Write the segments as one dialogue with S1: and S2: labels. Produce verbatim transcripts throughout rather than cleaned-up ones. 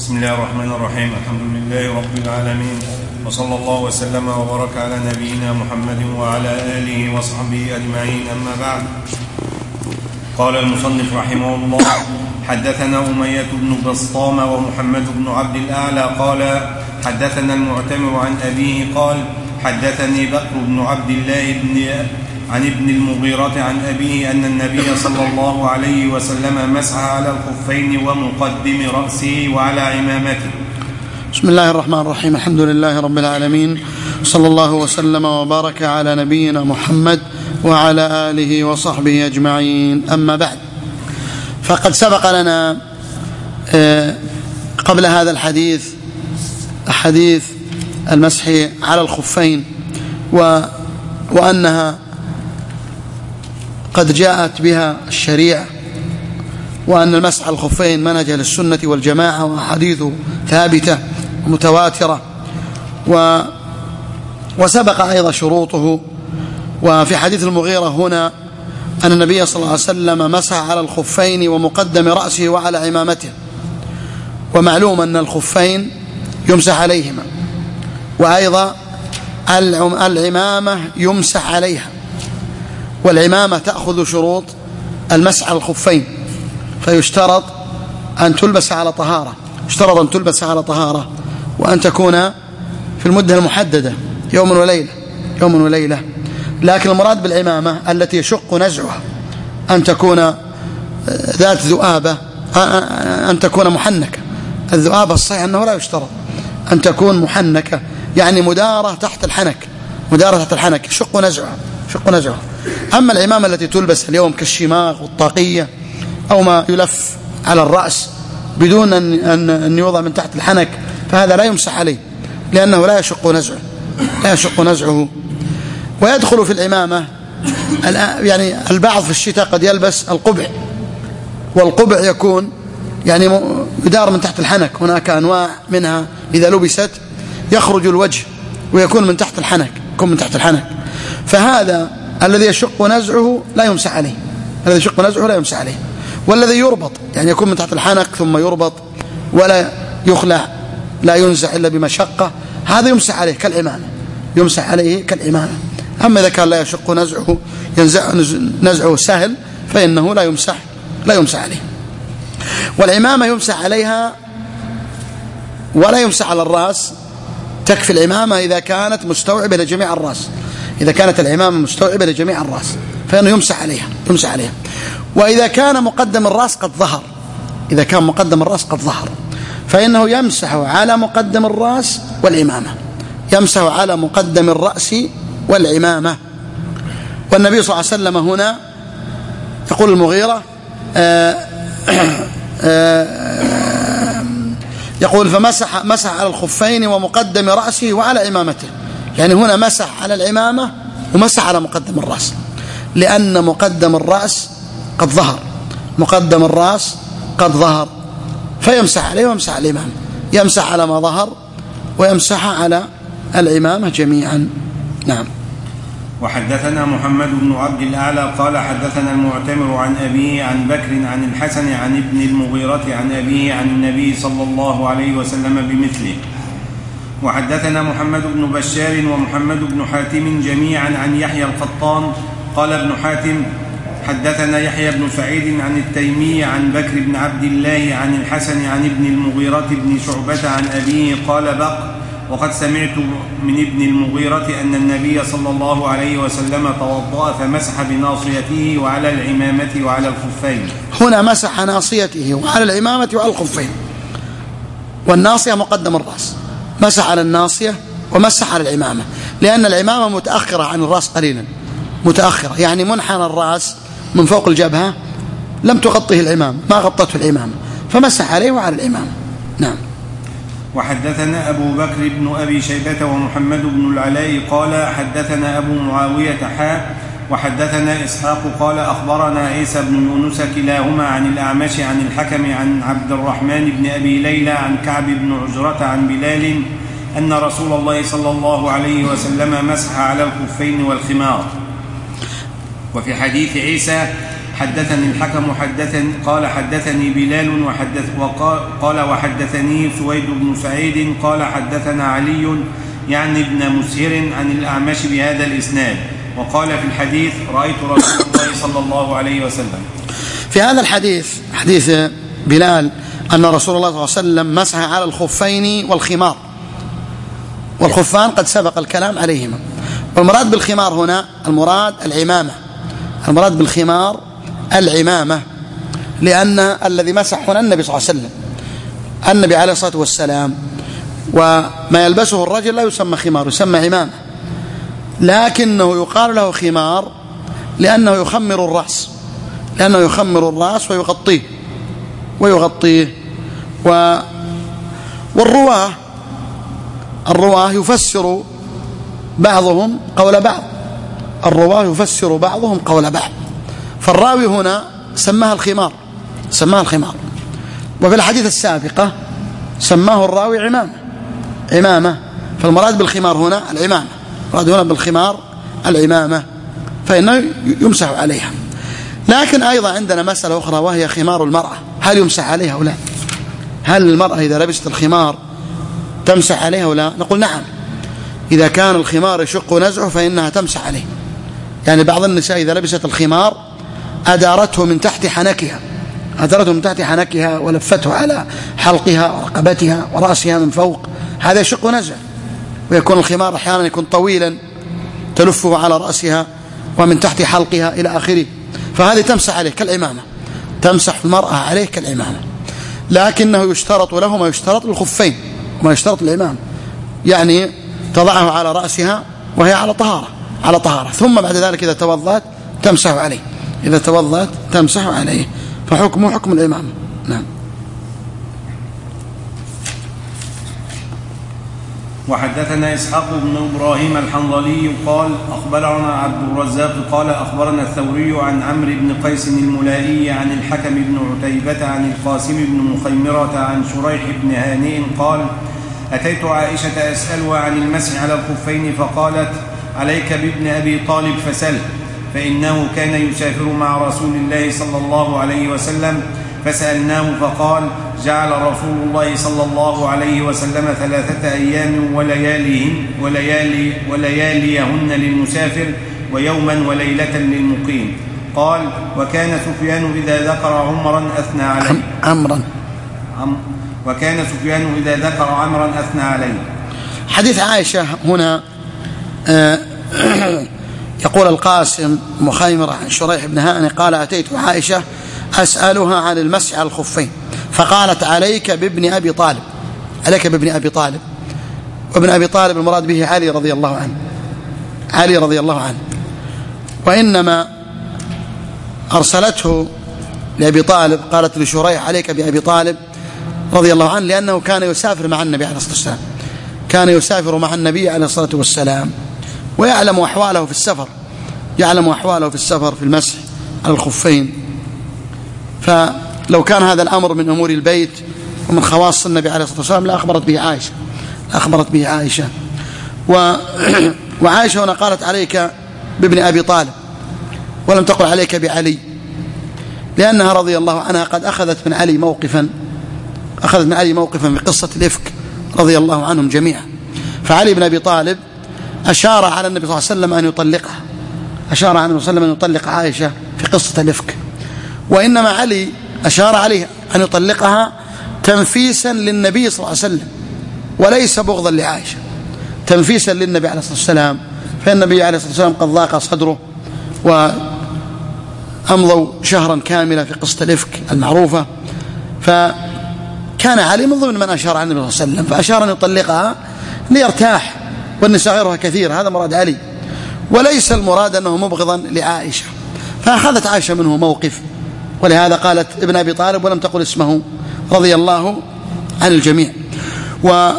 S1: بسم الله الرحمن الرحيم. الحمد لله رب العالمين، وصلى الله وسلم وبارك على نبينا محمد وعلى آله وصحبه أجمعين، أما بعد. قال المصنف رحمه الله: حدثنا أمية بن بسطام ومحمد بن عبد الأعلى قال حدثنا المعتمر عن أبيه قال حدثني بكر بن عبد الله بن عن ابن المغيرة عن أبيه أن النبي صلى الله عليه وسلم مسح على الخفين ومقدم رأسه وعلى عمامته.
S2: بسم الله الرحمن الرحيم. الحمد لله رب العالمين، صلى الله وسلم وبارك على نبينا محمد وعلى آله وصحبه أجمعين، أما بعد. فقد سبق لنا قبل هذا الحديث حديث المسح على الخفين و وأنها قد جاءت بها الشريعة، وأن المسح على الخفين منهج للسنة والجماعة، وأحاديثه ثابتة ومتواترة، و وسبق أيضا شروطه. وفي حديث المغيرة هنا أن النبي صلى الله عليه وسلم مسح على الخفين ومقدم رأسه وعلى عمامته، ومعلوم أن الخفين يمسح عليهما، وأيضا العمامة يمسح عليها، والعمامة تأخذ شروط المسح على الخفين، فيشترط أن تلبس على طهارة يشترط أن تلبس على طهارة وأن تكون في المدة المحددة يوم وليلة يوم وليلة لكن المراد بالعمامة التي يشق نزعها أن تكون ذات ذؤابة، أن تكون محنكة. الذؤابة الصحيح أنه لا يشترط أن تكون محنكة، يعني مدارة تحت الحنك مدارة تحت الحنك يشق نزعها شق نزعها. أما العمامة التي تلبس اليوم كالشماغ والطاقية أو ما يلف على الرأس بدون أن, أن يوضع من تحت الحنك، فهذا لا يمسح عليه، لأنه لا يشق نزعه لا يشق نزعه. ويدخل في العمامة يعني البعض في الشتاء قد يلبس القبع، والقبع يكون يعني يدار من تحت الحنك. هناك أنواع منها إذا لبست يخرج الوجه ويكون من تحت الحنك يكون من تحت الحنك فهذا الذي يشق نزعه لا يمسح عليه الذي يشق نزعه لا يمسح عليه. والذي يربط يعني يكون من تحت الحنك ثم يربط ولا يخلع لا ينزع إلا بمشقة، هذا يمسح عليه كالعمامة يمسح عليه كالعمامة. أما إذا كان لا يشق نزعه ينزع نزعه سهل فإنه لا يمسح لا يمسح عليه. والعمامة يمسح عليها ولا يمسح على الرأس. تكفي العمامة إذا كانت مستوعبة لجميع الرأس إذا كانت العمامة مستوعبة لجميع الرأس فإنه يمسح عليها يمسح عليها. وإذا كان مقدم الرأس قد ظهر إذا كان مقدم الرأس قد ظهر فإنه يمسح على مقدم الرأس والعمامة يمسح على مقدم الرأس والعمامة. والنبي صلى الله عليه وسلم هنا يقول المغيرة آآ آآ يقول فمسح مسح على الخفين ومقدم رأسه وعلى عمامته، يعني هنا مسح على العمامة ومسح على مقدم الرأس، لأن مقدم الرأس قد ظهر مقدم الرأس قد ظهر فيمسح عليه ويمسح على العمامة، يمسح على ما ظهر ويمسح على العمامة جميعا. نعم.
S1: وحدثنا محمد بن عبد الأعلى قال حدثنا المعتمر عن أبيه عن بكر عن الحسن عن ابن المغيرة عن أبيه عن النبي صلى الله عليه وسلم بمثله. وحدثنا محمد بن بشار ومحمد بن حاتم جميعا عن يحيى القطان قال ابن حاتم حدثنا يحيى بن سعيد عن التيمي عن بكر بن عبد الله عن الحسن عن ابن المغيرة بن شعبة عن أبيه قال بكر وقد سمعت من ابن المغيرة أن النبي صلى الله عليه وسلم توضأ فمسح بناصيته وعلى العمامة وعلى الخفين.
S2: هنا مسح ناصيته وعلى العمامة وعلى الخفين، والناصية مقدم الرأس، مسح على الناصية ومسح على العمامة، لأن العمامة متأخرة عن الرأس قليلا متأخرة، يعني منحنى الرأس من فوق الجبهة لم تغطيه العمامة ما غطته العمامة فمسح عليه وعلى العمامة. نعم.
S1: وحدثنا أبو بكر بن أبي شيبة ومحمد بن العلاء قال حدثنا أبو معاوية حاء وحدثنا إسحاق قال أخبرنا عيسى بن يونس كلاهما عن الأعمش عن الحكم عن عبد الرحمن بن أبي ليلى عن كعب بن عجرة عن بلال أن رسول الله صلى الله عليه وسلم مسح على الخفين والخمار. وفي حديث عيسى حدثني الحكم حدثني قال حدثني بلال وحدث وقال وحدثني سويد بن سعيد قال حدثنا علي يعني ابن مسهر عن الأعمش بهذا الإسناد. وقال في الحديث رأيت رسول الله صلى الله عليه وسلم.
S2: في هذا الحديث حديث بلال أن رسول الله صلى الله عليه وسلم مسح على الخفين والخمار، والخفان قد سبق الكلام عليهما. والمراد بالخمار هنا المراد العمامة، المراد بالخمار العمامة، لأن الذي مسح هنا النبي صلى الله عليه وسلم، النبي عليه الصلاة والسلام، وما يلبسه الرجل لا يسمى خمار، يسمى عمامة، لكنه يقال له خمار لأنه يخمر الرأس، لأنه يخمر الرأس ويغطيه ويغطيه و... والرواه الرواه يفسر بعضهم قول بعض، الرواه يفسر بعضهم قول بعض، فالراوي هنا سماها الخمار، سماها الخمار. وفي الحديث السابقة سماه الراوي عمامة، عمامة، فالمراد بالخمار هنا العمامة، المراد هنا بالخمار العمامة، فإنه يمسح عليها. لكن أيضا عندنا مسألة أخرى وهي خمار المرأة، هل يمسح عليها أو لا؟ هل المرأة إذا لبست الخمار تمسح عليها أو لا؟ نقول نعم، إذا كان الخمار يشق نزعه فإنها تمسح عليه. يعني بعض النساء إذا لبست الخمار أدارته من تحت حنكها، أدارته من تحت حنكها ولفته على حلقها ورقبتها ورأسها من فوق، هذا يشق نزعه، ويكون الخمار أحيانا يكون طويلا تلفه على رأسها ومن تحت حلقها إلى آخره، فهذه تمسح عليه كالعمامة، تمسح المرأة عليه كالعمامة. لكنه يشترط له ما يشترط للخفين وما يشترط العمامة، يعني تضعه على رأسها وهي على طهارة، على طهارة، ثم بعد ذلك إذا توضأت تمسح عليه، إذا توضأت تمسح عليه، فحكمه حكم العمامة. نعم.
S1: وحدثنا إسحاق بن إبراهيم الحنظلي قال أخبرنا عبد الرزاق قال أخبرنا الثوري عن عمرو بن قيس الملائي عن الحكم بن عتيبة عن القاسم بن مخيمرة عن شريح بن هانئ قال أتيت عائشة أسألها عن المسح على الخفين فقالت عليك بابن أبي طالب فسل، فإنه كان يسافر مع رسول الله صلى الله عليه وسلم، فسألناه فقال جعل رسول الله صلى الله عليه وسلم ثلاثة أيام ولياليهن وليالي ولياليهن للمسافر ويوما وليلة للمقيم. قال وكان سفيان إذا ذكر عمرا أثنى عليه
S2: عمرا
S1: عم وكان سفيان إذا ذكر عمرا أثنى عليه.
S2: حديث عائشة هنا يقول القاسم مخيمر عن شريح بن هانئ قال أتيت عائشة أسألها عن المسح على الخفين فقالت عليك بابن أبي طالب، عليك بابن أبي طالب، وابن أبي طالب المراد به علي رضي الله عنه، علي رضي الله عنه، وإنما أرسلته لأبي طالب، قالت لشريح عليك بأبي طالب رضي الله عنه، لأنه كان يسافر مع النبي عليه الصلاة والسلام، كان يسافر مع النبي عليه الصلاة والسلام ويعلم أحواله في السفر، يعلم أحواله في السفر في المسح على الخفين. فلو كان هذا الأمر من أمور البيت ومن خواص النبي عليه الصلاة والسلام لا أخبرت به عائشة، لا أخبرت به عائشة. و... وعائشة هنا قالت عليك بابن أبي طالب ولم تقل عليك بعلي، لأنها رضي الله عنها قد أخذت من علي موقفا، أخذت من علي موقفا في قصة الإفك رضي الله عنهم جميعا. فعلي بن أبي طالب أشار على النبي صلى الله عليه وسلم أن يطلقها، أشار على النبي صلى الله عليه وسلم أن يطلق عائشة في قصة الإفك، وإنما علي أشار عليه أن يطلقها تنفيسا للنبي صلى الله عليه وسلم وليس بغضا لعائشة، تنفيسا للنبي عليه الصلاة والسلام، فالنبي عليه الصلاة والسلام قد ضاق صدره وأمضوا شهرا كاملا في قصة الإفك المعروفة، فكان علي من ضمن من أشار على النبي صلى الله عليه وسلم، فأشار أن يطلقها ليرتاح، والنساء غيرها كثير، هذا مراد علي، وليس المراد أنه مبغضا لعائشة. فأخذت عائشة منه موقف، ولهذا قالت ابن أبي طالب ولم تقل اسمه رضي الله عن الجميع. و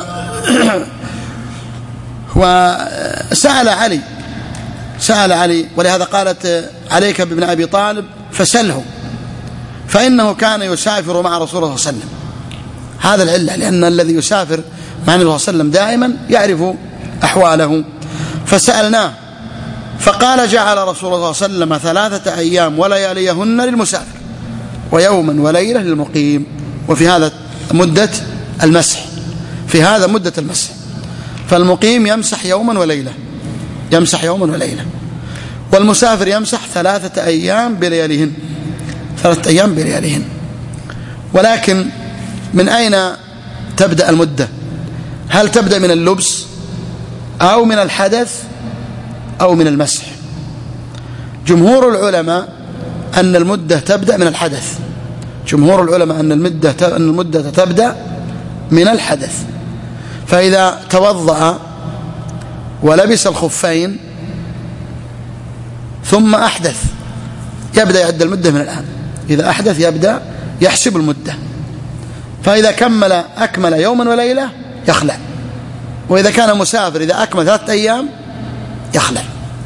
S2: وسأل علي، سأل علي، ولهذا قالت عليك بابن أبي طالب فسله، فإنه كان يسافر مع رسول الله صلى الله عليه وسلم، هذا العلة، لأن الذي يسافر مع النبي صلى الله عليه وسلم دائما يعرف أحواله. فسألناه فقال جعل رسول الله صلى الله عليه وسلم ثلاثة أيام ولياليهن للمسافر ويوما وليلة للمقيم. وفي هذا مدة المسح، في هذا مدة المسح. فالمقيم يمسح يوما وليلة، يمسح يوما وليلة، والمسافر يمسح ثلاثة أيام بلياليهن، ثلاثة أيام بلياليهن. ولكن من أين تبدأ المدة؟ هل تبدأ من اللبس أو من الحدث أو من المسح؟ جمهور العلماء أن المدة تبدأ من الحدث، جمهور العلماء أن المدة أن المدة تبدأ من الحدث. فإذا توضأ ولبس الخفين ثم أحدث يبدأ يعد المدة من الآن. إذا أحدث يبدأ يحسب المدة، فإذا كمل أكمل يوما وليلة يخلع، وإذا كان مسافر إذا أكمل ثلاثة أيام يخلع.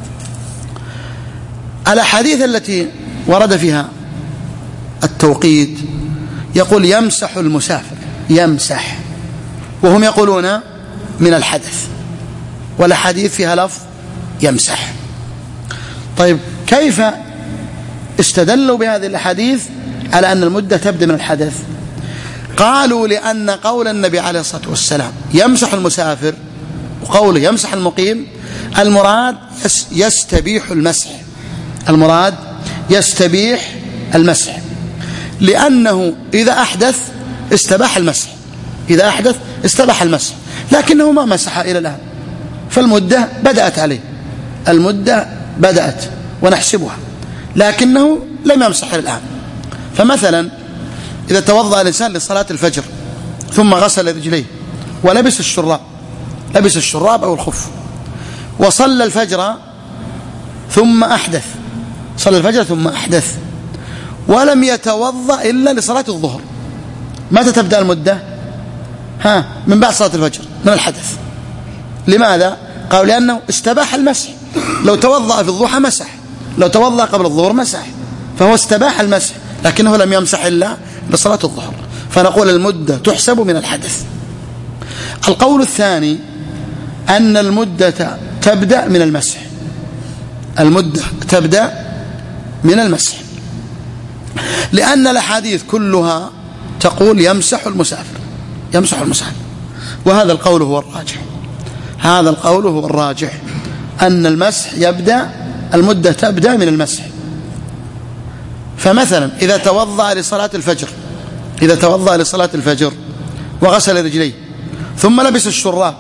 S2: الأحاديث التي ورد فيها التوقيت يقول يمسح المسافر، يمسح، وهم يقولون من الحدث، والأحاديث فيها لفظ يمسح. طيب كيف استدلوا بهذه الأحاديث على أن المدة تبدأ من الحدث؟ قالوا لأن قول النبي عليه الصلاة والسلام يمسح المسافر وقوله يمسح المقيم المراد يستبيح المسح، المراد يستبيح المسح، لأنه إذا أحدث استباح المسح، إذا أحدث استباح المسح، لكنه ما مسح إلى الآن، فالمدة بدأت عليه، المدة بدأت ونحسبها، لكنه لم يمسح إلى الآن. فمثلا إذا توضأ الإنسان لصلاة الفجر ثم غسل رجليه ولبس الشراب، لبس الشراب أو الخف، وصلى الفجر ثم أحدث، صلى الفجر ثم أحدث ولم يتوضأ إلا لصلاة الظهر، متى تبدأ المدة؟ ها من بعد صلاة الفجر من الحدث. لماذا؟ قالوا لأنه استباح المسح، لو توضأ في الضحى مسح، لو توضأ قبل الظهر مسح، فهو استباح المسح، لكنه لم يمسح إلا بصلاة الظهر، فنقول المدة تحسب من الحدث. القول الثاني أن المدة تبدأ من المسح، المدة تبدأ من المسح، لأن الأحاديث كلها تقول يمسح المسافر، يمسح المسافر، وهذا القول هو الراجح، هذا القول هو الراجح أن المسح يبدأ، المدة تبدأ من المسح. فمثلا إذا توضأ لصلاة الفجر، إذا توضأ لصلاة الفجر وغسل رجليه ثم لبس الشراب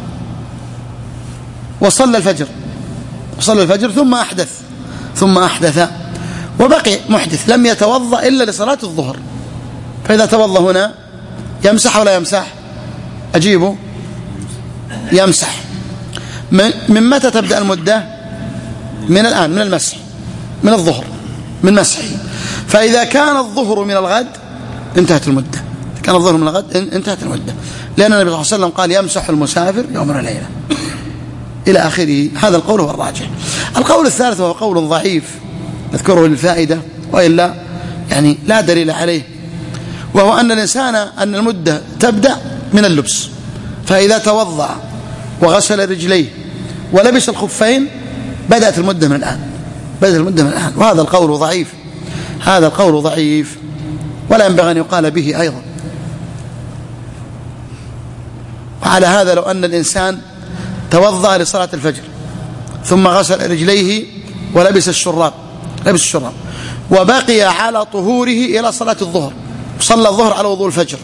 S2: وصلى الفجر، وصلى الفجر ثم أحدث، ثم أحدث وبقي محدث لم يتوضأ إلا لصلاة الظهر، فإذا توضأ هنا يمسح ولا يمسح؟ أجيبه يمسح. من متى تبدأ المدة؟ من الآن، من المسح، من الظهر، من مسحه. فإذا كان الظهر من الغد انتهت المدة، كان الظهر من الغد انتهت المدة، لأن النبي صلى الله عليه وسلم قال يمسح المسافر يوما وليلة إلى آخره. هذا القول هو الراجح. القول الثالث وهو قول ضعيف نذكره للفائدة وإلا يعني لا دليل عليه، وهو أن الإنسان أن المدة تبدأ من اللبس، فإذا توضأ وغسل رجليه ولبس الخفين بدأت المدة من الآن، بدأت المدة من الآن، وهذا القول ضعيف، هذا القول ضعيف ولا ينبغي أن يقال به أيضا. وعلى هذا لو أن الإنسان توضأ لصلاة الفجر ثم غسل رجليه ولبس الشراب، لبس الشراب وبقي على طهوره إلى صلاة الظهر، صلى الظهر على وضوء الفجر،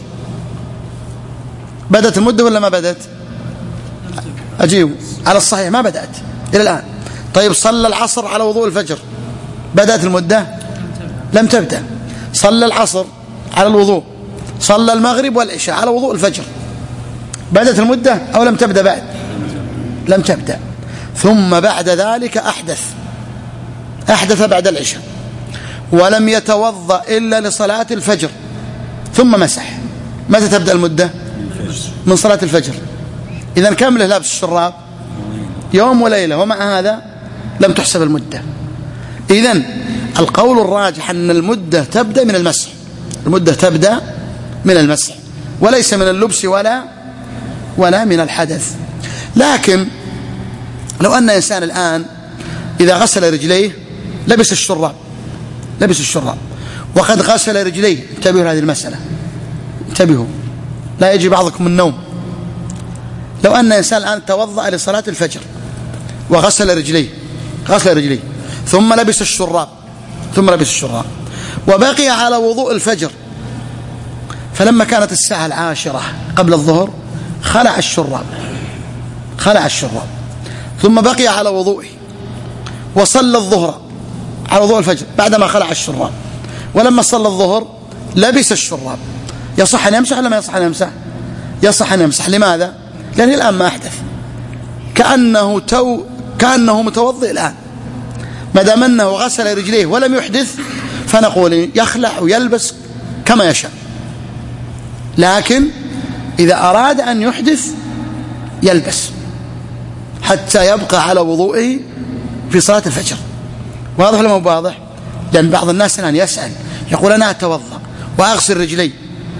S2: بدأت المدة ولا ما بدأت؟ أجيب على الصحيح ما بدأت إلى الآن. طيب صلى العصر على وضوء الفجر، بدأت المدة؟ لم تبدأ. صلى العصر على الوضوء، صلى المغرب والعشاء على وضوء الفجر، بدأت المدة أو لم تبدأ بعد؟ لم تبدأ. ثم بعد ذلك أحدث، أحدث بعد العشاء ولم يتوضأ إلا لصلاة الفجر ثم مسح، متى تبدأ المدة؟ من صلاة الفجر. إذن كم له لابس الشراب؟ يوم وليلة، ومع هذا لم تحسب المدة. إذن القول الراجح أن المدة تبدأ من المسح، المدة تبدأ من المسح وليس من اللبس ولا ولا من الحدث. لكن لو أن إنسان الآن إذا غسل رجليه لبس الشراب، لبس الشراب وقد غسل رجليه. انتبهوا لهذه المسألة، انتبهوا، لا يجي بعضكم النوم. لو أن إنسان الآن توضأ لصلاة الفجر وغسل رجليه، غسل رجليه ثم لبس الشراب، ثم لبس الشراب وبقي على وضوء الفجر، فلما كانت الساعة العاشرة قبل الظهر خلع الشراب، خلع الشراب ثم بقي على وضوئه وصلى الظهر على وضوء الفجر بعدما خلع الشراب، ولما صلى الظهر لبس الشراب، يصح أن يمسح ولا ما يصح أن يمسح؟ يصح أن يمسح. لماذا؟ لأنه الآن ما أحدث، كأنه تو كأنه متوضئ الآن، ما دام أنه غسل رجليه ولم يحدث فنقول يخلع ويلبس كما يشاء. لكن إذا أراد أن يحدث يلبس حتى يبقى على وضوئه في صلاة الفجر. واضح ولا مو واضح؟ لأن بعض الناس الآن يسأل يقول أنا أتوضأ وأغسل رجلي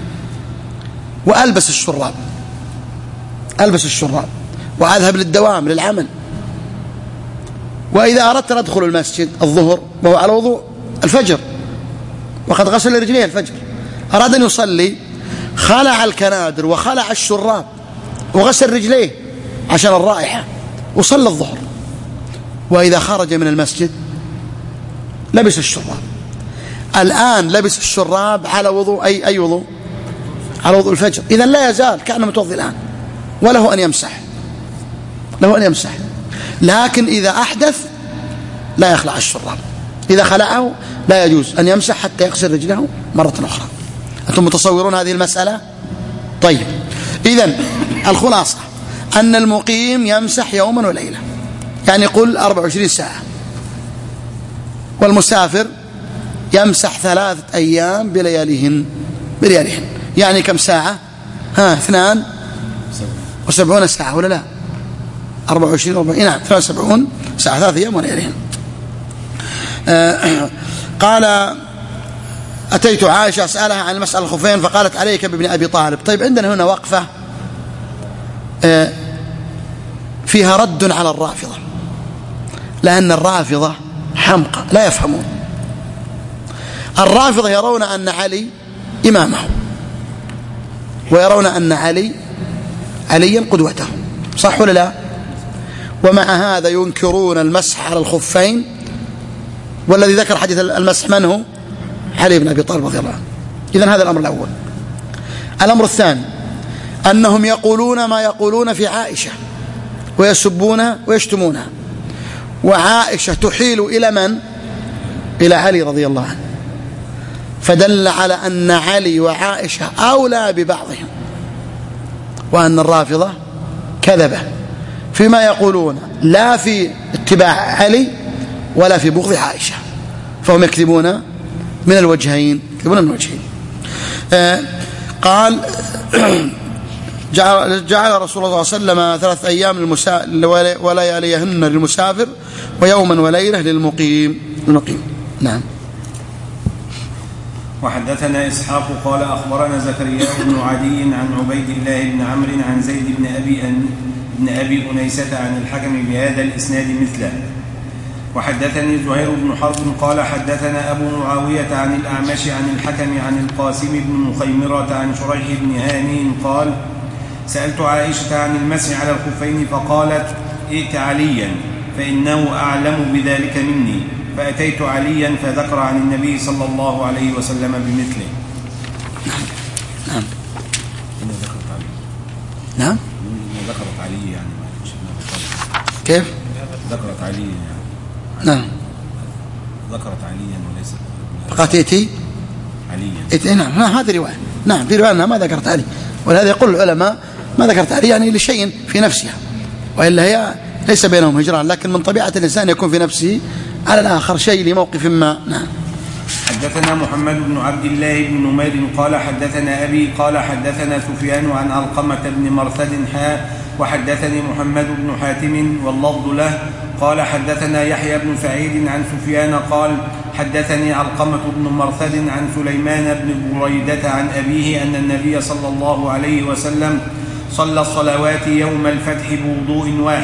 S2: وألبس الشراب، ألبس الشراب وأذهب للدوام للعمل، وإذا أردت أن أدخل المسجد الظهر وهو على وضوء الفجر وقد غسل رجليه الفجر، أراد أن يصلي خلع الكنادر وخلع الشراب وغسل رجليه عشان الرائحة وصلى الظهر، وإذا خرج من المسجد لبس الشراب. الآن لبس الشراب على وضوء أي أي وضوء؟ على وضوء الفجر، إذن لا يزال كأنه متوضئ الآن وله أن يمسح، له أن يمسح. لكن إذا أحدث لا يخلع الشراب، إذا خلعه لا يجوز أن يمسح حتى يغسل رجله مرة أخرى. أنتم متصورون هذه المسألة؟ طيب، إذن الخلاصة أن المقيم يمسح يوما وليلة، يعني قل أربع وعشرين ساعة، والمسافر يمسح ثلاثة أيام بلياليهن، بلياليهن يعني كم ساعة؟ ها اثنان وسبعون ساعة ولا لا؟ أربع وعشرين وأربعين، نعم ثلاثة وسبعون ساعة، ثلاثة أيام ولياليهن. آه قال أتيت عائشة أسألها عن المسألة الخفين فقالت عليك بابن أبي طالب. طيب، عندنا هنا وقفة آه فيها رد على الرافضة، لأن الرافضة حمقى لا يفهمون. الرافضة يرون أن علي إمامهم، ويرون أن علي عليا قدوتهم، صح ولا لا؟ ومع هذا ينكرون المسح على الخفين، والذي ذكر حديث المسح من هو؟ علي بن أبي طالب رضي الله عنه. إذن هذا الأمر الأول. الأمر الثاني أنهم يقولون ما يقولون في عائشة ويسبونها ويشتمونها، وعائشة تحيل إلى من؟ إلى علي رضي الله عنه، فدل على أن علي وعائشة أولى ببعضهم، وأن الرافضة كذبة فيما يقولون، لا في اتباع علي ولا في بغض عائشة، فهم يكذبون من الوجهين، يكذبون من الوجهين. آه قال جعل, جعل رسول الله صلى الله عليه وسلم ثلاث أيام ولياليهن للمسافر ويوما وليلة للمقيم. المقيم. نعم.
S1: وحدثنا إسحاق قال أخبرنا زكريا بن عدي عن عبيد الله بن عمرو عن زيد بن أبي أن بن أبي أنيسة عن الحكم بهذا الإسناد مثله. وحدثني زهير بن حرب قال حدثنا أبو معاوية عن الأعمش عن الحكم عن القاسم بن مخيمرة عن شريح بن هاني قال سألت عائشة عن المسح على الخفين فقالت ائت عليا فإنه أعلم بذلك مني، فأتيت عليا فذكر عن النبي صلى الله عليه وسلم بمثله.
S2: نعم نعم
S1: ذكرت علي يعني
S2: كيف؟
S1: ذكرت علي يعني.
S2: نعم
S1: ذكرت عليا وليس
S2: فقالت ائتي عليا. نعم هذه رواية. نعم في رواية أنها ما ذكرت علي، ولهذا يقول العلماء ما ذكرت علي يعني لشيء في نفسها، وإلا هي ليس بينهم هجران، لكن من طبيعة الإنسان يكون في نفسه على الآخر شيء لموقف ما. نعم.
S1: حدثنا محمد بن عبد الله بن نمير قال حدثنا أبي قال حدثنا سفيان عن علقمة بن مرثد حاء وحدثني محمد بن حاتم واللفظ له قال حدثنا يحيى بن سعيد عن سفيان قال حدثني علقمة بن مرثد عن سليمان بن بريدة عن أبيه أن النبي صلى الله عليه وسلم صلى الصلوات يوم الفتح بوضوء واحد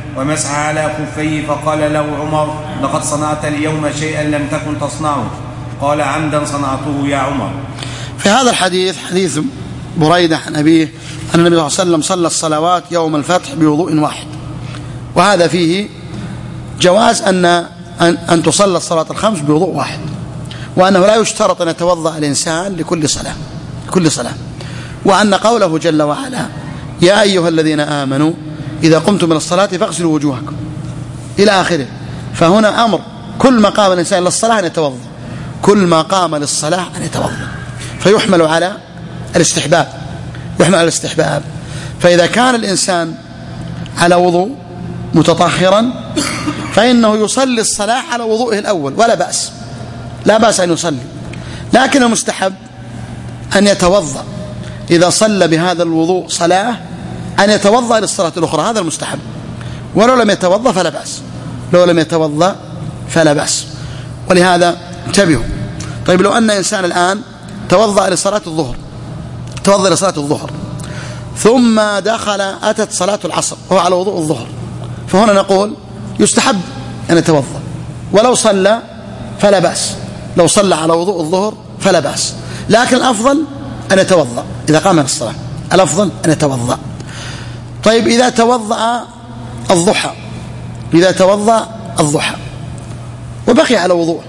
S1: ومسح على خفيه فقال له عمر لقد صنعت اليوم شيئا لم تكن تصنعه. قال عمدا صنعته يا عمر.
S2: في هذا الحديث حديث بريدة عن أبيه أن النبي صلى الله عليه وسلم صلى الصلوات يوم الفتح بوضوء واحد، وهذا فيه جواز أن أن تصلى الصلاة الخمس بوضوء واحد، وأنه لا يشترط أن يتوضأ الإنسان لكل صلاة كل صلاة، وأن قوله جل وعلا يا أيها الذين آمنوا إذا قمتم من الصلاة فاغسلوا وجوهكم إلى آخره، فهنا أمر كل ما قام الإنسان للصلاة أن يتوضأ، كل ما قام للصلاة أن يتوضأ، فيحمل على الاستحباب يحمل على الاستحباب. فإذا كان الإنسان على وضوء متطهرا فإنه يصلي الصلاة على وضوءه الأول ولا بأس، لا بأس أن يصلي، لكن المستحب أن يتوضأ إذا صلى بهذا الوضوء صلاة أن يتوضأ للصلاة الأخرى، هذا المستحب، ولو لم يتوضأ فلا بأس لو لم يتوضأ فلا بأس. ولهذا انتبهوا. طيب لو أن إنسان الآن توضأ لصلاة الظهر توضأ لصلاة الظهر ثم دخل أتت صلاة العصر وهو على وضوء الظهر، فهنا نقول يستحب أن يتوضأ، ولو صلى فلا بأس، لو صلى على وضوء الظهر فلا بأس، لكن الأفضل أن يتوضأ إذا قام من الصلاة، الأفضل أن يتوضأ. طيب إذا توضأ الضحى إذا توضأ الضحى وبقي على وضوء،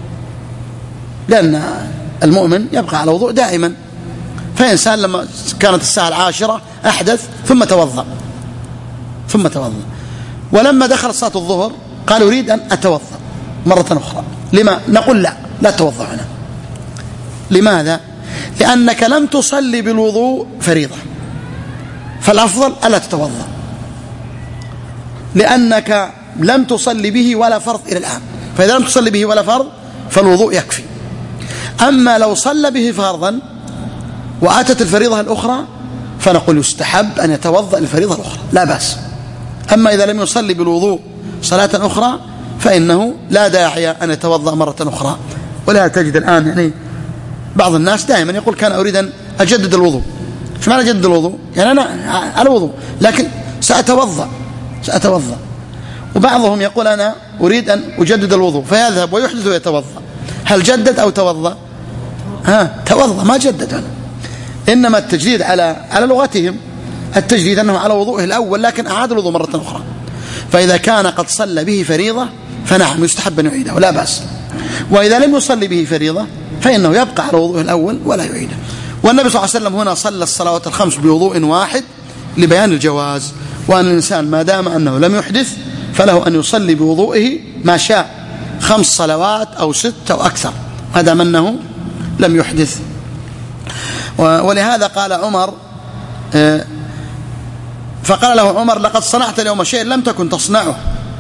S2: لأن المؤمن يبقى على وضوء دائما، فإنسان لما كانت الساعة العاشرة أحدث ثم توضأ ثم توضأ ولما دخل صلاة الظهر قال أريد أن أتوضأ مرة أخرى، لما؟ نقول لا لا توضأ هنا. لماذا؟ لأنك لم تصلي بالوضوء فريضة، فالأفضل ألا تتوضأ، لأنك لم تصلي به ولا فرض إلى الآن، فإذا لم تصلي به ولا فرض فالوضوء يكفي. أما لو صلى به فرضا وأتت الفريضة الأخرى فنقول يستحب أن يتوضأ الفريضة الأخرى لا بأس. أما إذا لم يصلي بالوضوء صلاة أخرى فإنه لا داعي أن يتوضأ مرة أخرى. ولا تجد الآن يعني بعض الناس دائما يقول كان أريد أن أجدد الوضوء. شو معنى أجدد الوضوء؟ يعني أنا على وضوء لكن سأتوضأ سأتوضأ وبعضهم يقول أنا أريد أن أجدد الوضوء فيذهب ويحدث ويتوضأ. هل جدد أو توضأ؟ ها توضأ ما جدد هنا. إنما التجديد على على لغتهم التجديد أنه على وضوءه الأول لكن أعاد الوضوء مرة أخرى. فإذا كان قد صلى به فريضة فنعم يستحب أن يعيده ولا بأس، وإذا لم يصلي به فريضة فإنه يبقى على وضوءه الأول ولا يعيده. والنبي صلى الله عليه وسلم هنا صلى الصلوات الخمس بوضوء واحد لبيان الجواز، وأن الإنسان ما دام أنه لم يحدث فله أن يصلي بوضوئه ما شاء، خمس صلوات أو ست أو أكثر ما دام أنه لم يحدث. ولهذا قال عمر فقال له عمر لقد صنعت اليوم شيء لم تكن تصنعه.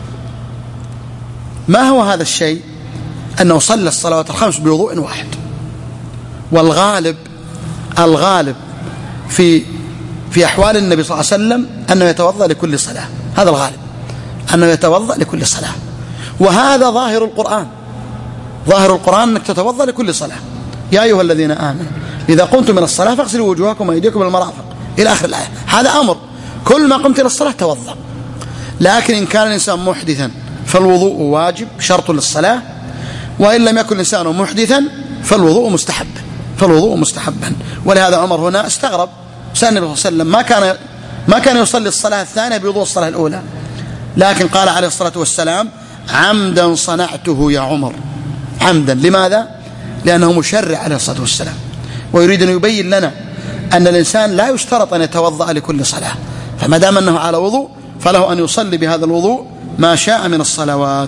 S2: ما هو هذا الشيء؟ أنه صلى الصلوات الخمس بوضوء واحد، والغالب الغالب في في أحوال النبي صلى الله عليه وسلم أنه يتوضأ لكل صلاة، هذا الغالب أنه يتوضأ لكل صلاة، وهذا ظاهر القرآن. ظاهر القرآن أنك تتوضأ لكل صلاة. يا أيها الذين آمنوا إذا قمتم من الصلاة فاغسلوا وجوهكم وأيديكم إلى المرافق إلى آخر الآية. هذا أمر كل ما قمت إلى الصلاة توضأ. لكن إن كان الإنسان محدثا فالوضوء واجب شرط للصلاة، وإن لم يكن الإنسان محدثا فالوضوء مستحب فالوضوء مستحبا. ولهذا عمر هنا استغرب، سأل النبي صلى الله عليه وسلم ما كان ما كان يصلي الصلاة الثانية بوضوء الصلاة الأولى، لكن قال عليه الصلاة والسلام عمدا صنعته يا عمر. عمدا لماذا؟ لأنه مشرع عليه الصلاة والسلام، ويريد أن يبين لنا أن الإنسان لا يشترط أن يتوضأ لكل صلاة، فما دام أنه على وضوء فله أن يصلي بهذا الوضوء ما شاء من الصلوات.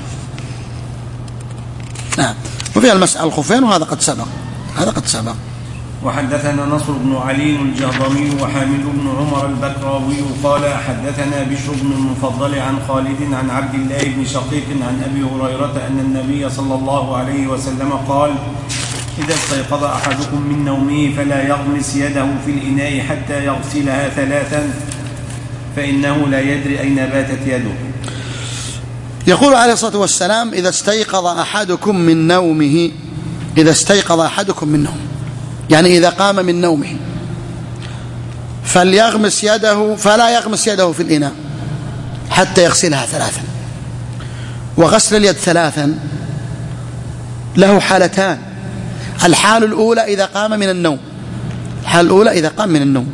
S2: نعم. وفيها المسألة الخفين وهذا قد سبق هذا قد سبق.
S1: وحدثنا نصر بن علي الجهضمي وحامد بن عمر البكراوي قال حدثنا بشر بن المفضل عن خالد عن عبد الله بن شقيق عن أبي هريرة أن النبي صلى الله عليه وسلم قال إذا استيقظ أحدكم من نومه فلا يغمس يده في الإناء حتى يغسلها ثلاثا فإنه لا يدري أين باتت يده.
S2: يقول عليه الصلاة والسلام إذا استيقظ أحدكم من نومه إذا استيقظ أحدكم من نومه يعني إذا قام من نومه فليغمس يده فلا يغمس يده في الإناء حتى يغسلها ثلاثا. وغسل اليد ثلاثا له حالتان. الحال الأولى إذا قام من النوم، الحال الأولى إذا قام من النوم،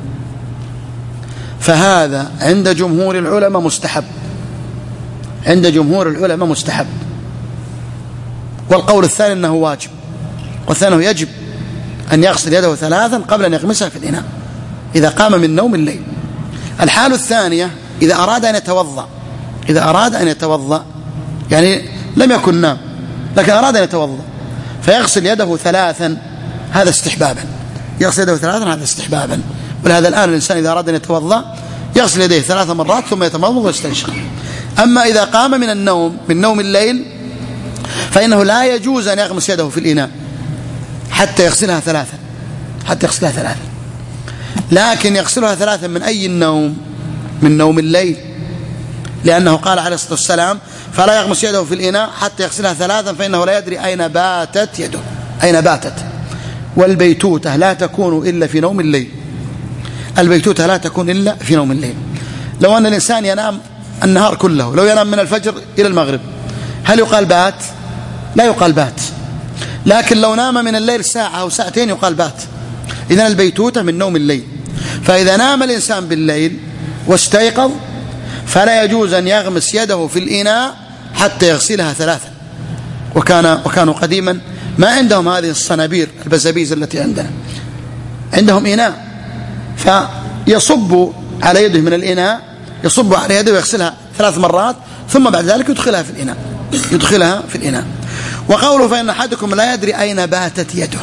S2: فهذا عند جمهور العلماء مستحب، عند جمهور العلماء مستحب. والقول الثاني أنه واجب، والثاني يجب أن يغسل يده ثلاثا قبل أن يغمسها في الإناء إذا قام من نوم الليل. الحال الثانية إذا أراد أن يتوضأ، إذا أراد أن يتوضأ يعني لم يكن نام لكن أراد أن يتوضأ فيغسل يده ثلاثا، هذا استحبابا، يغسل يده ثلاثا هذا استحبابا. ولهذا الآن الإنسان إذا أراد أن يتوضأ يغسل يديه ثلاث مرات ثم يتمضمض ويستنشق. أما إذا قام من النوم من نوم الليل فإنه لا يجوز أن يغمس يده في الإناء حتى يغسلها ثلاثا، حتى يغسلها ثلاثا، لكن يغسلها ثلاثا من أي النوم؟ من نوم الليل، لأنه قال عليه الصلاة والسلام فلا يغمس يده في الإناء حتى يغسلها ثلاثا فإنه لا يدري أين باتت يده، أين باتت. والبيتوتة لا تكون إلا في نوم الليل، البيتوتة لا تكون إلا في نوم الليل. لو أن الإنسان ينام النهار كله، لو ينام من الفجر إلى المغرب، هل يقال بات؟ لا يقال بات. لكن لو نام من الليل ساعة أو ساعتين يقال بات. إذن البيتوتة من نوم الليل. فإذا نام الإنسان بالليل واستيقظ فلا يجوز أن يغمس يده في الإناء حتى يغسلها ثلاثا. وكان وكانوا قديما ما عندهم هذه الصنابير البزابيز التي عندنا، عندهم إناء فيصب على يده من الإناء، يصب على يده ويغسلها ثلاث مرات ثم بعد ذلك يدخلها في الإناء، يدخلها في الإناء. وقوله فإن أحدكم لا يدري أين باتت يده،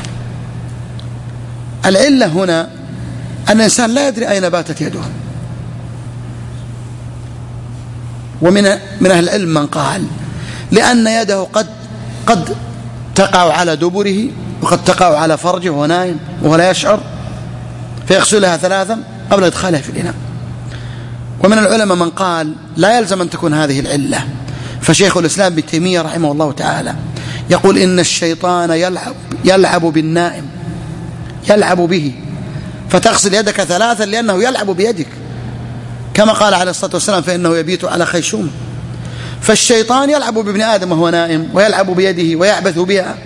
S2: العلة هنا أن الإنسان لا يدري أين باتت يده. ومن من أهل العلم من قال لأن يده قد قد تقع على دبره وقد تقع على فرجه وهو نائم وهو لا يشعر، فيغسلها ثلاثا قبل إدخالها في الإناء. ومن العلماء من قال لا يلزم أن تكون هذه العلة، فشيخ الإسلام ابن تيمية رحمه الله تعالى يقول إن الشيطان يلعب يلعب بالنائم، يلعب به، فتغسل يدك ثلاثا لأنه يلعب بيدك، كما قال عليه الصلاة والسلام فإنه يبيت على خيشوم. فالشيطان يلعب بابن آدم وهو نائم ويلعب بيده ويعبث بها،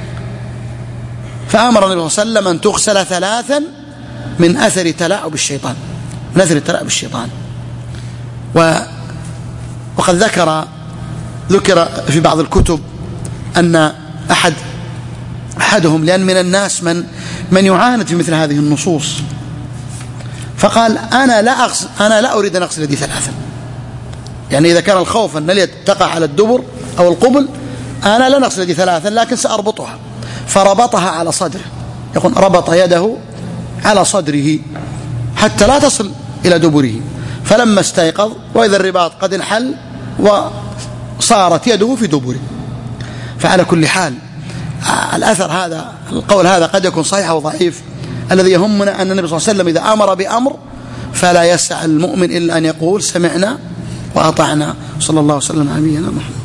S2: فأمر النبي صلى الله عليه وسلم أن تغسل ثلاثا من أثر تلاعب الشيطان، من أثر تلاعب الشيطان. و وقد ذكر ذكر في بعض الكتب أن أحد أحدهم، لأن من الناس من من يعاند في مثل هذه النصوص، فقال أنا لا أغسل أنا لا أريد أن أغسل يدي ثلاثا، يعني إذا كان الخوف أن اليد تقع على الدبر أو القبل أنا لا أغسل يدي ثلاثا لكن سأربطها، فربطها على صدره، يقول ربط يده على صدره حتى لا تصل إلى دبره، فلما استيقظ وإذا الرباط قد انحل وصارت يده في دبره. فعلى كل حال الأثر هذا، القول هذا قد يكون صحيح أو ضعيف، الذي يهمنا أن النبي صلى الله عليه وسلم إذا أمر بأمر فلا يسع المؤمن إلا أن يقول سمعنا وأطعنا. صلى الله وسلم على نبينا محمد.